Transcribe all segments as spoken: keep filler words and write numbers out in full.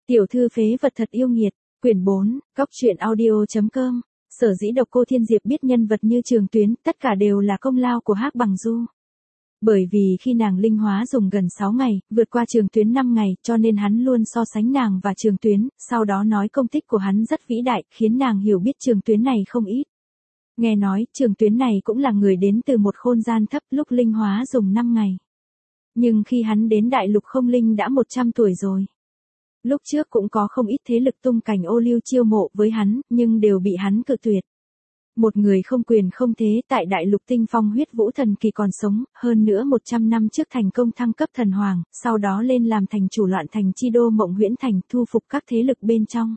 Tiểu thư phế vật thật yêu nghiệt, quyển bốn, góc truyện audio.com. Sở dĩ Độc Cô Thiên Diệp biết nhân vật như Trường Tuyến, tất cả đều là công lao của Hắc Bằng Du. Bởi vì khi nàng linh hóa dùng gần sáu ngày, vượt qua Trường Tuyến năm ngày, cho nên hắn luôn so sánh nàng và Trường Tuyến, sau đó nói công tích của hắn rất vĩ đại, khiến nàng hiểu biết Trường Tuyến này không ít. Nghe nói, Trường Tuyến này cũng là người đến từ một khôn gian thấp, lúc linh hóa dùng năm ngày. Nhưng khi hắn đến đại lục không linh đã một trăm tuổi rồi. Lúc trước cũng có không ít thế lực tung cảnh ô liu chiêu mộ với hắn, nhưng đều bị hắn cự tuyệt. Một người không quyền không thế tại đại lục tinh phong huyết vũ thần kỳ còn sống, hơn nữa một trăm năm trước thành công thăng cấp thần hoàng, sau đó lên làm thành chủ loạn thành chi đô Mộng Huyễn Thành, thu phục các thế lực bên trong.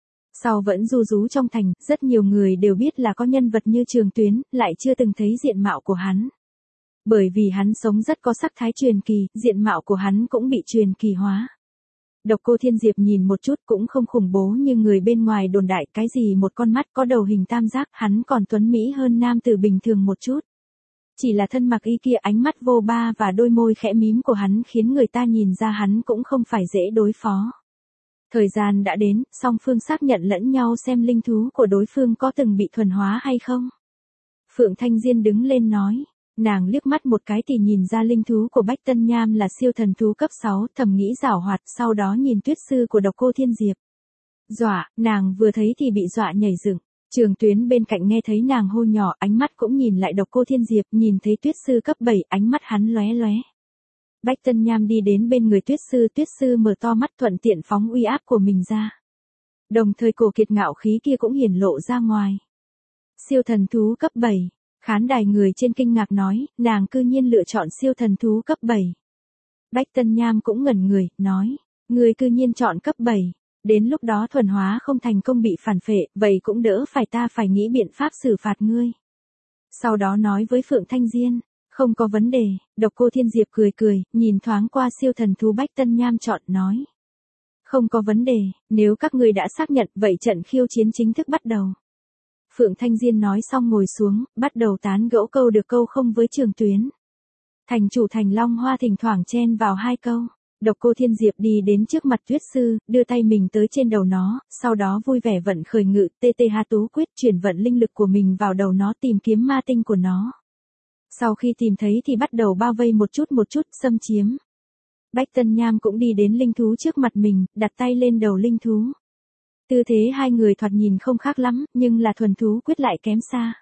Sau vẫn du rú trong thành, rất nhiều người đều biết là có nhân vật như Trường Tuyến, lại chưa từng thấy diện mạo của hắn. Bởi vì hắn sống rất có sắc thái truyền kỳ, diện mạo của hắn cũng bị truyền kỳ hóa. Độc Cô Thiên Diệp nhìn một chút cũng không khủng bố như người bên ngoài đồn đại, cái gì một con mắt có đầu hình tam giác, hắn còn tuấn mỹ hơn nam tử bình thường một chút. Chỉ là thân mặc y kia, ánh mắt vô ba và đôi môi khẽ mím của hắn khiến người ta nhìn ra hắn cũng không phải dễ đối phó. Thời gian đã đến, song phương xác nhận lẫn nhau xem linh thú của đối phương có từng bị thuần hóa hay không. Phượng Thanh Diên đứng lên nói. Nàng liếc mắt một cái thì nhìn ra linh thú của Bách Tân Nham là siêu thần thú cấp sáu, thầm nghĩ giảo hoạt, sau đó nhìn tuyết sư của Độc Cô Thiên Diệp. Dọa, nàng vừa thấy thì bị dọa nhảy dựng. Trường Tuyến bên cạnh nghe thấy nàng hô nhỏ, ánh mắt cũng nhìn lại Độc Cô Thiên Diệp, nhìn thấy tuyết sư cấp bảy, ánh mắt hắn lóe lóe. Bách Tân Nham đi đến bên người tuyết sư, tuyết sư mở to mắt thuận tiện phóng uy áp của mình ra. Đồng thời cổ kiệt ngạo khí kia cũng hiển lộ ra ngoài. Siêu thần thú cấp bảy. Khán đài người trên kinh ngạc nói, nàng cư nhiên lựa chọn siêu thần thú cấp bảy. Bách Tân Nham cũng ngẩn người, nói, người cư nhiên chọn cấp bảy. Đến lúc đó thuần hóa không thành công bị phản phệ, vậy cũng đỡ phải ta phải nghĩ biện pháp xử phạt ngươi. Sau đó nói với Phượng Thanh Diên, không có vấn đề. Độc Cô Thiên Diệp cười cười, nhìn thoáng qua siêu thần thú Bách Tân Nham chọn, nói. Không có vấn đề, nếu các ngươi đã xác nhận, vậy trận khiêu chiến chính thức bắt đầu. Phượng Thanh Diên nói xong ngồi xuống, bắt đầu tán gẫu câu được câu không với Trường Tuyến. Thành chủ Thành Long Hoa thỉnh thoảng chen vào hai câu. Độc Cô Thiên Diệp đi đến trước mặt tuyết sư, đưa tay mình tới trên đầu nó, sau đó vui vẻ vận khởi ngự tê tê ha tú quyết, chuyển vận linh lực của mình vào đầu nó, tìm kiếm ma tinh của nó. Sau khi tìm thấy thì bắt đầu bao vây một chút một chút, xâm chiếm. Bách Tân Nham cũng đi đến linh thú trước mặt mình, đặt tay lên đầu linh thú. Tư thế hai người thoạt nhìn không khác lắm, nhưng là thuần thú quyết lại kém xa.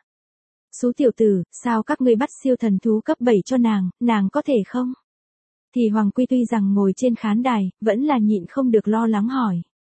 Sú tiểu tử, sao các ngươi bắt siêu thần thú cấp bảy cho nàng, nàng có thể không? Thì Hoàng Quy tuy rằng ngồi trên khán đài, vẫn là nhịn không được lo lắng hỏi.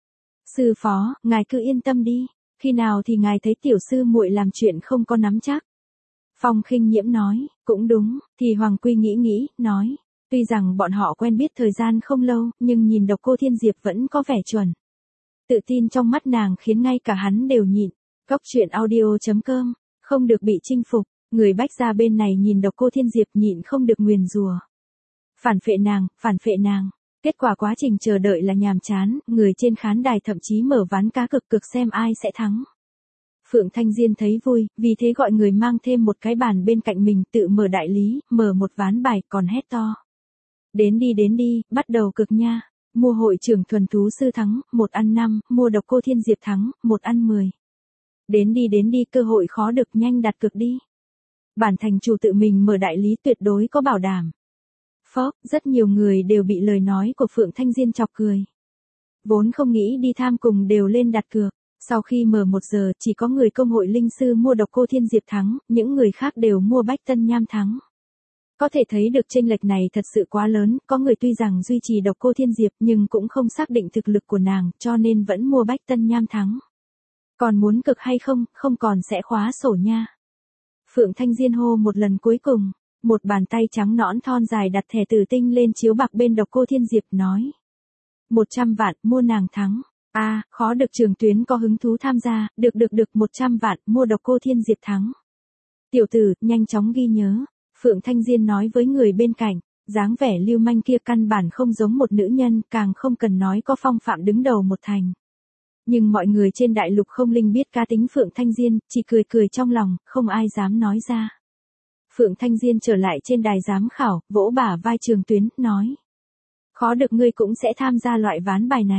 Sư phó, ngài cứ yên tâm đi, khi nào thì ngài thấy tiểu sư muội làm chuyện không có nắm chắc. Phong Khinh Nhiễm nói, cũng đúng, thì Hoàng Quy nghĩ nghĩ, nói. Tuy rằng bọn họ quen biết thời gian không lâu, nhưng nhìn Độc Cô Thiên Diệp vẫn có vẻ chuẩn. Tự tin trong mắt nàng khiến ngay cả hắn đều nhịn. Góc truyện audio.com, không được bị chinh phục, người Bách gia bên này nhìn Độc Cô Thiên Diệp nhịn không được nguyền rủa. Phản phệ nàng, phản phệ nàng. Kết quả quá trình chờ đợi là nhàm chán, người trên khán đài thậm chí mở ván cá cực cực xem ai sẽ thắng. Phượng Thanh Diên thấy vui, vì thế gọi người mang thêm một cái bàn bên cạnh mình, tự mở đại lý, mở một ván bài, còn hét to. Đến đi đến đi, bắt đầu cực nha. Mua hội trưởng thuần thú sư thắng, một ăn năm, mua Độc Cô Thiên Diệp thắng, một ăn mười. Đến đi đến đi, cơ hội khó được, nhanh đặt cược đi. Bản thành chủ tự mình mở đại lý tuyệt đối có bảo đảm. Phốc, rất nhiều người đều bị lời nói của Phượng Thanh Diên chọc cười. Vốn không nghĩ đi tham cùng đều lên đặt cược. Sau khi mở một giờ, chỉ có người công hội linh sư mua Độc Cô Thiên Diệp thắng, những người khác đều mua Bách Tân Nham thắng. Có thể thấy được chênh lệch này thật sự quá lớn, có người tuy rằng duy trì Độc Cô Thiên Diệp nhưng cũng không xác định thực lực của nàng, cho nên vẫn mua Bách Tân Nham thắng. Còn muốn cực hay không, không còn sẽ khóa sổ nha. Phượng Thanh Diên hô một lần cuối cùng, một bàn tay trắng nõn thon dài đặt thẻ tử tinh lên chiếu bạc bên Độc Cô Thiên Diệp, nói. một trăm vạn, mua nàng thắng. A, à, khó được Trường Tuyến có hứng thú tham gia, được được được một trăm vạn, mua Độc Cô Thiên Diệp thắng. Tiểu tử, nhanh chóng ghi nhớ. Phượng Thanh Diên nói với người bên cạnh, dáng vẻ lưu manh kia căn bản không giống một nữ nhân, càng không cần nói có phong phạm đứng đầu một thành. Nhưng mọi người trên đại lục không linh biết cá tính Phượng Thanh Diên, chỉ cười cười trong lòng, không ai dám nói ra. Phượng Thanh Diên trở lại trên đài giám khảo, vỗ bả vai Trường Tuyến, nói. Khó được ngươi cũng sẽ tham gia loại ván bài này.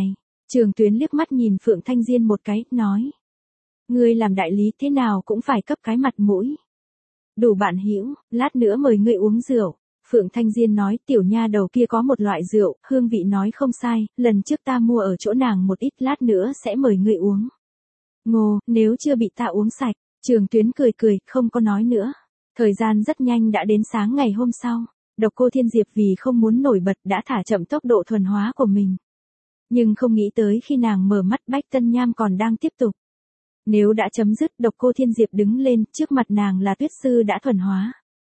Trường Tuyến liếc mắt nhìn Phượng Thanh Diên một cái, nói. Ngươi làm đại lý thế nào cũng phải cấp cái mặt mũi. Đủ bạn hữu, lát nữa mời ngươi uống rượu. Phượng Thanh Diên nói tiểu nha đầu kia có một loại rượu, hương vị nói không sai, lần trước ta mua ở chỗ nàng một ít lát nữa sẽ mời ngươi uống. Ngô, nếu chưa bị ta uống sạch, Trường Tuyến cười cười, không có nói nữa. Thời gian rất nhanh đã đến sáng ngày hôm sau, Độc Cô Thiên Diệp vì không muốn nổi bật đã thả chậm tốc độ thuần hóa của mình. Nhưng không nghĩ tới khi nàng mở mắt Bách Tân Nham còn đang tiếp tục. Nếu đã chấm dứt, Độc Cô Thiên Diệp đứng lên, trước mặt nàng là Tuyết Sư đã thuần hóa.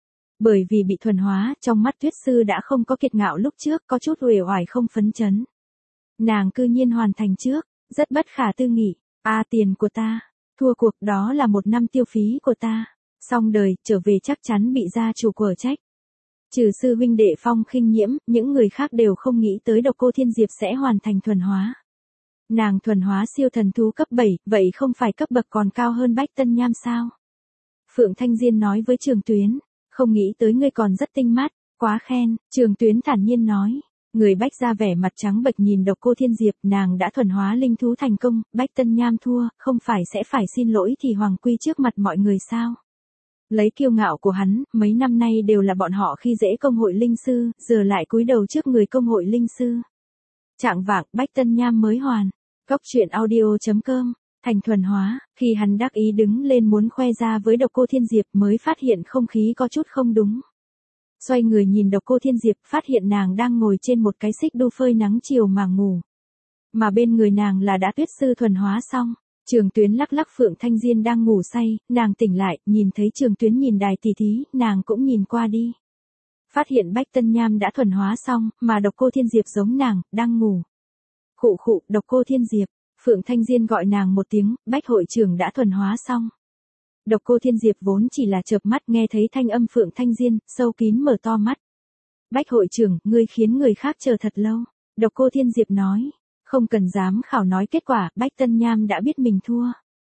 Bởi vì bị thuần hóa, trong mắt Tuyết Sư đã không có kiệt ngạo lúc trước, có chút uể oải không phấn chấn. Nàng cư nhiên hoàn thành trước, rất bất khả tư nghị. A tiền của ta, thua cuộc đó là một năm tiêu phí của ta. Xong đời, trở về chắc chắn bị gia chủ quở trách. Trừ sư huynh đệ Phong Khinh Nhiễm, những người khác đều không nghĩ tới Độc Cô Thiên Diệp sẽ hoàn thành thuần hóa. Nàng thuần hóa siêu thần thú cấp bảy, vậy không phải cấp bậc còn cao hơn Bách Tân Nham sao? Phượng Thanh Diên nói với Trường Tuyến, không nghĩ tới ngươi còn rất tinh mắt, quá khen. Trường Tuyến thản nhiên nói. Người Bách ra vẻ mặt trắng bệch nhìn Độc Cô Thiên Diệp, nàng đã thuần hóa linh thú thành công, Bách Tân Nham thua, không phải sẽ phải xin lỗi thì Hoàng Quy trước mặt mọi người sao? Lấy kiêu ngạo của hắn, mấy năm nay đều là bọn họ khi dễ công hội linh sư, giờ lại cúi đầu trước người công hội linh sư. Trạng vạng, Bách Tân Nham mới hoàn. Góc truyện audio chấm com, thành thuần hóa, khi hắn đắc ý đứng lên muốn khoe ra với Độc Cô Thiên Diệp mới phát hiện không khí có chút không đúng. Xoay người nhìn Độc Cô Thiên Diệp, phát hiện nàng đang ngồi trên một cái xích đu phơi nắng chiều mà ngủ. Mà bên người nàng là đã Tuyết Sư thuần hóa xong. Trường Tuyến lắc lắc Phượng Thanh Diên đang ngủ say, nàng tỉnh lại, nhìn thấy Trường Tuyến nhìn đài tỷ thí, nàng cũng nhìn qua đi. Phát hiện Bách Tân Nham đã thuần hóa xong, mà Độc Cô Thiên Diệp giống nàng, đang ngủ. Khụ khụ, Độc Cô Thiên Diệp, Phượng Thanh Diên gọi nàng một tiếng, Bách hội trưởng đã thuần hóa xong. Độc Cô Thiên Diệp vốn chỉ là chợp mắt nghe thấy thanh âm Phượng Thanh Diên, sâu kín mở to mắt. Bách hội trưởng, ngươi khiến người khác chờ thật lâu. Độc Cô Thiên Diệp nói. Không cần dám khảo nói kết quả, Bách Tân Nham đã biết mình thua.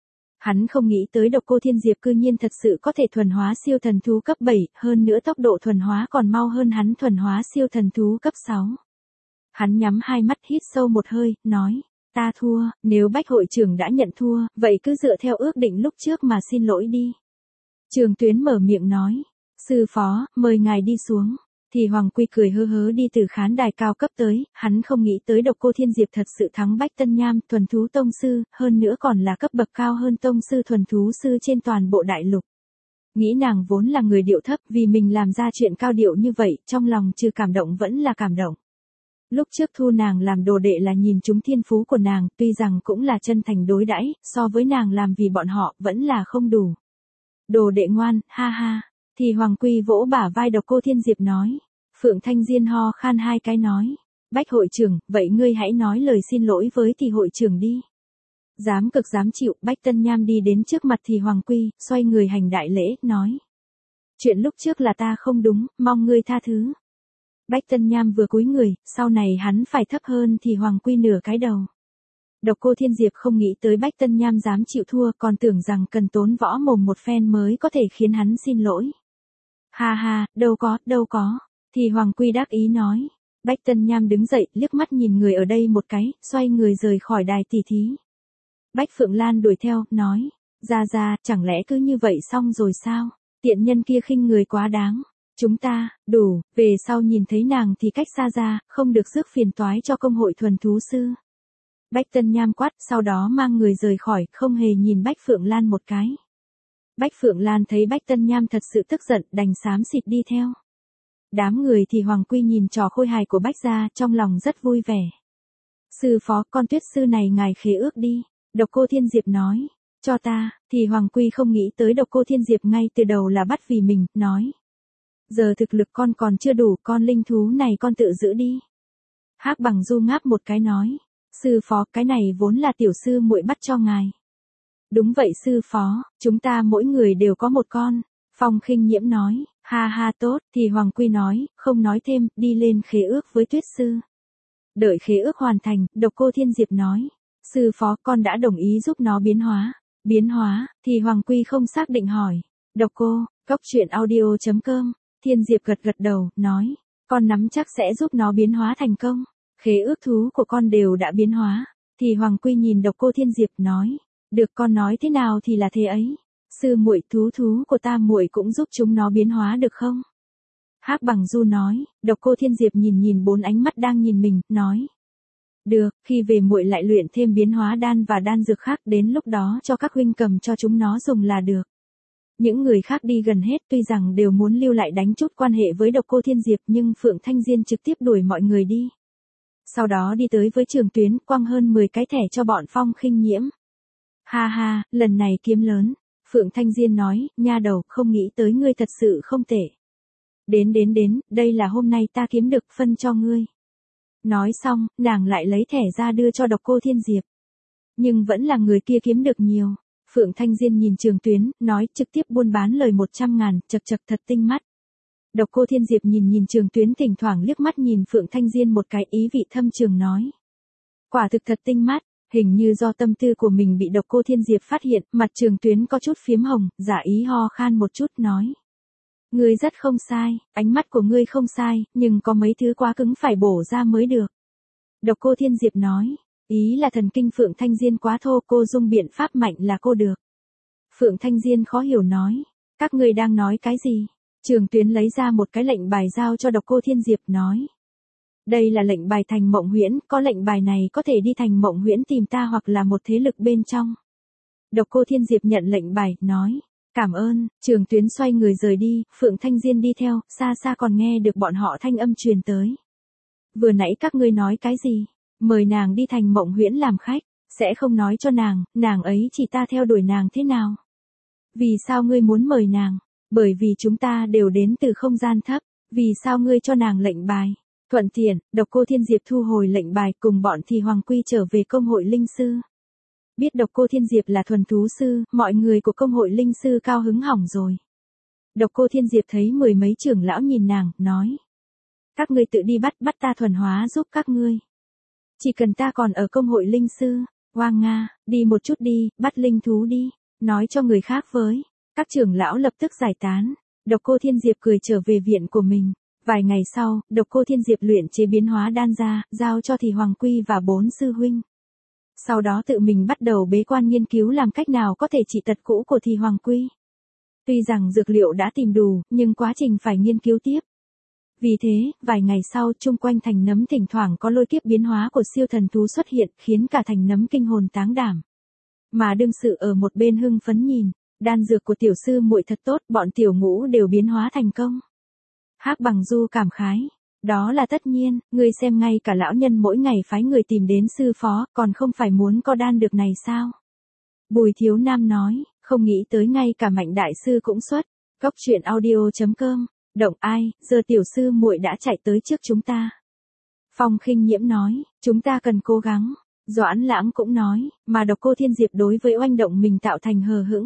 Hắn không nghĩ tới Độc Cô Thiên Diệp cư nhiên thật sự có thể thuần hóa siêu thần thú cấp bảy, hơn nữa tốc độ thuần hóa còn mau hơn hắn thuần hóa siêu thần thú cấp sáu. Hắn nhắm hai mắt hít sâu một hơi, nói, ta thua, nếu Bách hội trưởng đã nhận thua, vậy cứ dựa theo ước định lúc trước mà xin lỗi đi. Trường Tuyến mở miệng nói, sư phó, mời ngài đi xuống. Thì Hoàng Quy cười hớ hớ đi từ khán đài cao cấp tới, hắn không nghĩ tới Độc Cô Thiên Diệp thật sự thắng Bách Tân Nham, thuần thú tông sư, hơn nữa còn là cấp bậc cao hơn tông sư thuần thú sư trên toàn bộ đại lục. Nghĩ nàng vốn là người điệu thấp, vì mình làm ra chuyện cao điệu như vậy, trong lòng trừ cảm động vẫn là cảm động. Lúc trước thu nàng làm đồ đệ là nhìn chúng thiên phú của nàng, tuy rằng cũng là chân thành đối đãi, so với nàng làm vì bọn họ, vẫn là không đủ. Đồ đệ ngoan, ha ha. Thì Hoàng Quy vỗ bả vai Độc Cô Thiên Diệp nói. Phượng Thanh Diên ho khan hai cái nói. Bách hội trưởng, vậy ngươi hãy nói lời xin lỗi với thì hội trưởng đi. Dám cực dám chịu, Bách Tân Nham đi đến trước mặt thì Hoàng Quy, xoay người hành đại lễ, nói. Chuyện lúc trước là ta không đúng, mong ngươi tha thứ. Bách Tân Nham vừa cúi người, sau này hắn phải thấp hơn thì Hoàng Quy nửa cái đầu. Độc Cô Thiên Diệp không nghĩ tới Bách Tân Nham dám chịu thua, còn tưởng rằng cần tốn võ mồm một phen mới có thể khiến hắn xin lỗi. Ha ha, đâu có, đâu có. Thì Hoàng Quy đắc ý nói. Bách Tân Nham đứng dậy, liếc mắt nhìn người ở đây một cái, xoay người rời khỏi đài tỷ thí. Bách Phượng Lan đuổi theo, nói. Ra ra, chẳng lẽ cứ như vậy xong rồi sao? Tiện nhân kia khinh người quá đáng. Chúng ta, đủ, về sau nhìn thấy nàng thì cách xa ra, không được rước phiền toái cho công hội thuần thú sư. Bách Tân Nham quát, sau đó mang người rời khỏi, không hề nhìn Bách Phượng Lan một cái. Bách Phượng Lan thấy Bách Tân Nham thật sự tức giận, đành xám xịt đi theo. Đám người thì Hoàng Quy nhìn trò khôi hài của Bách gia, trong lòng rất vui vẻ. Sư phó, con Tuyết Sư này ngài khế ước đi. Độc Cô Thiên Diệp nói. Cho ta, thì Hoàng Quy không nghĩ tới Độc Cô Thiên Diệp ngay từ đầu là bắt vì mình, nói. Giờ thực lực con còn chưa đủ, con linh thú này con tự giữ đi. Hắc Bằng Du ngáp một cái nói. Sư phó, cái này vốn là tiểu sư muội bắt cho ngài. Đúng vậy sư phó, chúng ta mỗi người đều có một con. Phong Khinh Nhiễm nói, ha ha tốt, thì Hoàng Quy nói, không nói thêm, đi lên khế ước với Tuyết Sư. Đợi khế ước hoàn thành, Độc Cô Thiên Diệp nói, sư phó con đã đồng ý giúp nó biến hóa. Biến hóa, thì Hoàng Quy không xác định hỏi. Độc Cô, góc truyện audio chấm com, Thiên Diệp gật gật đầu, nói, con nắm chắc sẽ giúp nó biến hóa thành công. Khế ước thú của con đều đã biến hóa. Thì Hoàng Quy nhìn Độc Cô Thiên Diệp nói, được, con nói thế nào thì là thế ấy. Sư muội, thú thú của ta muội cũng giúp chúng nó biến hóa được không? Hắc Bằng Du nói. Độc Cô Thiên Diệp nhìn nhìn bốn ánh mắt đang nhìn mình, nói, được, khi về muội lại luyện thêm biến hóa đan và đan dược khác, đến lúc đó cho các huynh cầm cho chúng nó dùng là được. Những người khác đi gần hết, tuy rằng đều muốn lưu lại đánh chút quan hệ với Độc Cô Thiên Diệp, nhưng Phượng Thanh Diên trực tiếp đuổi mọi người đi. Sau đó đi tới với Trường Tuyến, quăng hơn mười cái thẻ cho bọn Phong Khinh Nhiễm. Ha ha, lần này kiếm lớn. Phượng Thanh Diên nói, nha đầu, không nghĩ tới ngươi thật sự không tệ. Đến đến đến, đây là hôm nay ta kiếm được, phân cho ngươi. Nói xong, nàng lại lấy thẻ ra đưa cho Độc Cô Thiên Diệp. Nhưng vẫn là người kia kiếm được nhiều. Phượng Thanh Diên nhìn Trường Tuyến, nói, trực tiếp buôn bán lời một trăm ngàn, chật chật thật tinh mắt. Độc Cô Thiên Diệp nhìn nhìn Trường Tuyến, thỉnh thoảng liếc mắt nhìn Phượng Thanh Diên một cái, ý vị thâm trường nói. Quả thực thật tinh mắt. Hình như do tâm tư của mình bị Độc Cô Thiên Diệp phát hiện, mặt Trường Tuyến có chút phiếm hồng, giả ý ho khan một chút nói. Ngươi rất không sai, ánh mắt của ngươi không sai, nhưng có mấy thứ quá cứng phải bổ ra mới được. Độc Cô Thiên Diệp nói, ý là thần kinh Phượng Thanh Diên quá thô, cô dùng biện pháp mạnh là cô được. Phượng Thanh Diên khó hiểu nói, các ngươi đang nói cái gì? Trường Tuyến lấy ra một cái lệnh bài giao cho Độc Cô Thiên Diệp nói. Đây là lệnh bài Thành Mộng Huyễn, có lệnh bài này có thể đi Thành Mộng Huyễn tìm ta hoặc là một thế lực bên trong. Độc Cô Thiên Diệp nhận lệnh bài, nói. Cảm ơn. Trường Tuyến xoay người rời đi, Phượng Thanh Diên đi theo, xa xa còn nghe được bọn họ thanh âm truyền tới. Vừa nãy các ngươi nói cái gì? Mời nàng đi Thành Mộng Huyễn làm khách, sẽ không nói cho nàng, nàng ấy chỉ ta theo đuổi nàng thế nào? Vì sao ngươi muốn mời nàng? Bởi vì chúng ta đều đến từ không gian thấp, vì sao ngươi cho nàng lệnh bài? Thuận tiện, Độc Cô Thiên Diệp thu hồi lệnh bài cùng bọn Thì Hoàng Quy trở về công hội linh sư. Biết Độc Cô Thiên Diệp là thuần thú sư, mọi người của công hội linh sư cao hứng hỏng rồi. Độc Cô Thiên Diệp thấy mười mấy trưởng lão nhìn nàng, nói. Các ngươi tự đi bắt, bắt ta thuần hóa giúp các ngươi. Chỉ cần ta còn ở công hội linh sư, Hoang Nga, đi một chút đi, bắt linh thú đi, nói cho người khác với. Các trưởng lão lập tức giải tán. Độc Cô Thiên Diệp cười trở về viện của mình. Vài ngày sau, Độc Cô Thiên Diệp luyện chế biến hóa đan ra, giao cho Thì Hoàng Quy và bốn sư huynh. Sau đó tự mình bắt đầu bế quan nghiên cứu làm cách nào có thể trị tật cũ của Thì Hoàng Quy. Tuy rằng dược liệu đã tìm đủ, nhưng quá trình phải nghiên cứu tiếp. Vì thế, vài ngày sau, chung quanh thành nấm thỉnh thoảng có lôi kiếp biến hóa của siêu thần thú xuất hiện, khiến cả thành nấm kinh hồn táng đảm. Mà đương sự ở một bên hưng phấn nhìn, đan dược của tiểu sư muội thật tốt, bọn tiểu ngũ đều biến hóa thành công. Hắc Bằng Du cảm khái, đó là tất nhiên, ngươi xem ngay cả lão nhân mỗi ngày phái người tìm đến sư phó, còn không phải muốn có đan dược này sao? Bùi Thiếu Nam nói, không nghĩ tới ngay cả Mạnh đại sư cũng xuất. Góc truyện audio chấm com, động ai, giờ tiểu sư muội đã chạy tới trước chúng ta. Phong Khinh Nhiễm nói, chúng ta cần cố gắng. Doãn Lãng cũng nói, mà Độc Cô Thiên Diệp đối với oanh động mình tạo thành hờ hững.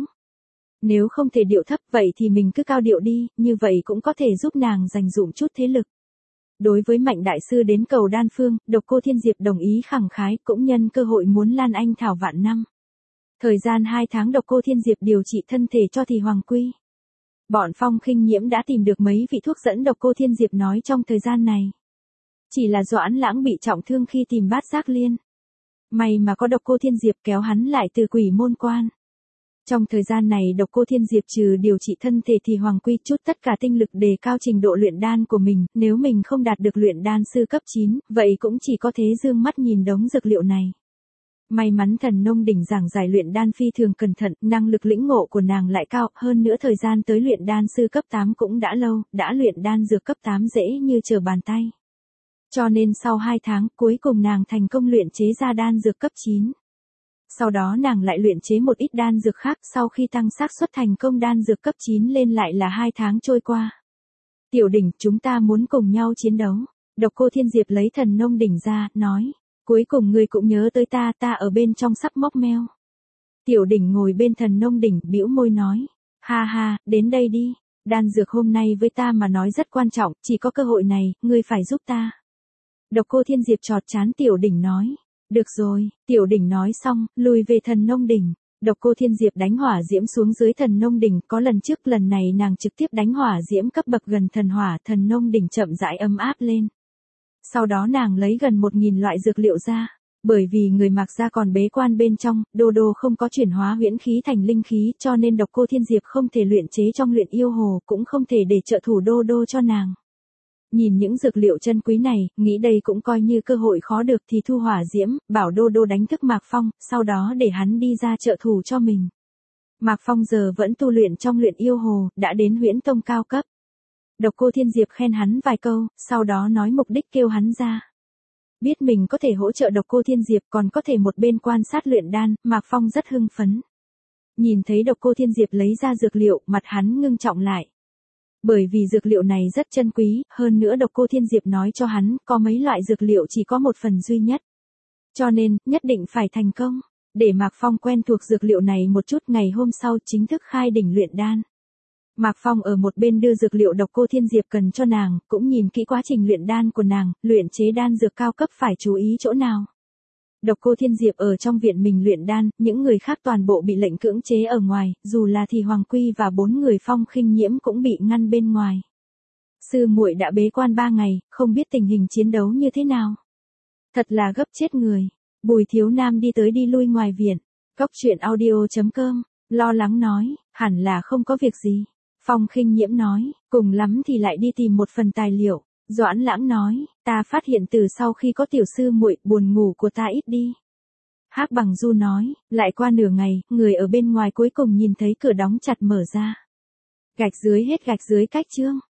Nếu không thể điệu thấp vậy thì mình cứ cao điệu đi, như vậy cũng có thể giúp nàng dành dụm chút thế lực. Đối với Mạnh đại sư đến cầu đan phương, Độc Cô Thiên Diệp đồng ý khẳng khái, cũng nhân cơ hội muốn lan anh thảo vạn năm. Thời gian hai tháng Độc Cô Thiên Diệp điều trị thân thể cho Thì Hoàng Quy. Bọn Phong Khinh Nhiễm đã tìm được mấy vị thuốc dẫn Độc Cô Thiên Diệp nói trong thời gian này. Chỉ là Doãn Lãng bị trọng thương khi tìm Bát Giác Liên. May mà có Độc Cô Thiên Diệp kéo hắn lại từ quỷ môn quan. Trong thời gian này Độc Cô Thiên Diệp trừ điều trị thân thể Thì Hoàng Quy chút tất cả tinh lực đề cao trình độ luyện đan của mình, nếu mình không đạt được luyện đan sư cấp chín, vậy cũng chỉ có thế dương mắt nhìn đống dược liệu này. May mắn Thần Nông Đỉnh giảng giải luyện đan phi thường cẩn thận, năng lực lĩnh ngộ của nàng lại cao, hơn nữa thời gian tới luyện đan sư cấp tám cũng đã lâu, đã luyện đan dược cấp tám dễ như trở bàn tay. Cho nên sau hai tháng, cuối cùng nàng thành công luyện chế ra đan dược cấp chín. Sau đó nàng lại luyện chế một ít đan dược khác, sau khi tăng xác suất thành công đan dược cấp chín lên lại là hai tháng trôi qua. Tiểu Đỉnh, chúng ta muốn cùng nhau chiến đấu. Độc Cô Thiên Diệp lấy Thần Nông Đỉnh ra, nói. Cuối cùng ngươi cũng nhớ tới ta, ta ở bên trong sắp móc meo. Tiểu Đỉnh ngồi bên Thần Nông Đỉnh, bĩu môi nói. Ha ha, đến đây đi. Đan dược hôm nay với ta mà nói rất quan trọng, chỉ có cơ hội này, ngươi phải giúp ta. Độc Cô Thiên Diệp chọt chán Tiểu Đỉnh nói. Được rồi, Tiểu Đỉnh nói xong, lùi về Thần Nông Đỉnh. Độc Cô Thiên Diệp đánh hỏa diễm xuống dưới Thần Nông Đỉnh, có lần trước lần này nàng trực tiếp đánh hỏa diễm cấp bậc gần thần hỏa, Thần Nông Đỉnh chậm rãi ấm áp lên. Sau đó nàng lấy gần một nghìn loại dược liệu ra, Bởi vì người Mạc gia còn bế quan bên trong, Đô Đô không có chuyển hóa huyễn khí thành linh khí, cho nên Độc Cô Thiên Diệp không thể luyện chế trong luyện yêu hồ, cũng không thể để trợ thủ Đô Đô cho nàng. Nhìn những dược liệu chân quý này, nghĩ đây cũng coi như cơ hội khó được thì thu hỏa diễm, bảo Đô Đô đánh thức Mạc Phong, sau đó để hắn đi ra trợ thủ cho mình. Mạc Phong giờ vẫn tu luyện trong luyện yêu hồ, đã đến huyễn tông cao cấp. Độc Cô Thiên Diệp khen hắn vài câu, sau đó nói mục đích kêu hắn ra. Biết mình có thể hỗ trợ Độc Cô Thiên Diệp còn có thể một bên quan sát luyện đan, Mạc Phong rất hưng phấn. Nhìn thấy Độc Cô Thiên Diệp lấy ra dược liệu, mặt hắn ngưng trọng lại. Bởi vì dược liệu này rất chân quý, hơn nữa Độc Cô Thiên Diệp nói cho hắn, có mấy loại dược liệu chỉ có một phần duy nhất. Cho nên, nhất định phải thành công. Để Mạc Phong quen thuộc dược liệu này một chút, ngày hôm sau chính thức khai đỉnh luyện đan. Mạc Phong ở một bên đưa dược liệu Độc Cô Thiên Diệp cần cho nàng, cũng nhìn kỹ quá trình luyện đan của nàng, luyện chế đan dược cao cấp phải chú ý chỗ nào. Độc Cô Thiên Diệp ở trong viện mình luyện đan, những người khác toàn bộ bị lệnh cưỡng chế ở ngoài, dù là thì Hoàng Quy và bốn người Phong Khinh Nhiễm cũng bị ngăn bên ngoài. Sư muội đã bế quan ba ngày, không biết tình hình chiến đấu như thế nào. Thật là gấp chết người. Bùi Thiếu Nam đi tới đi lui ngoài viện. Cốc truyện audio chấm com, lo lắng nói, hẳn là không có việc gì. Phong Khinh Nhiễm nói, cùng lắm thì lại đi tìm một phần tài liệu. Doãn Lãng nói, ta phát hiện từ sau khi có tiểu sư muội, buồn ngủ của ta ít đi. Hắc Bằng Du nói, lại qua nửa ngày, người ở bên ngoài cuối cùng nhìn thấy cửa đóng chặt mở ra. Gạch dưới hết gạch dưới cách chương.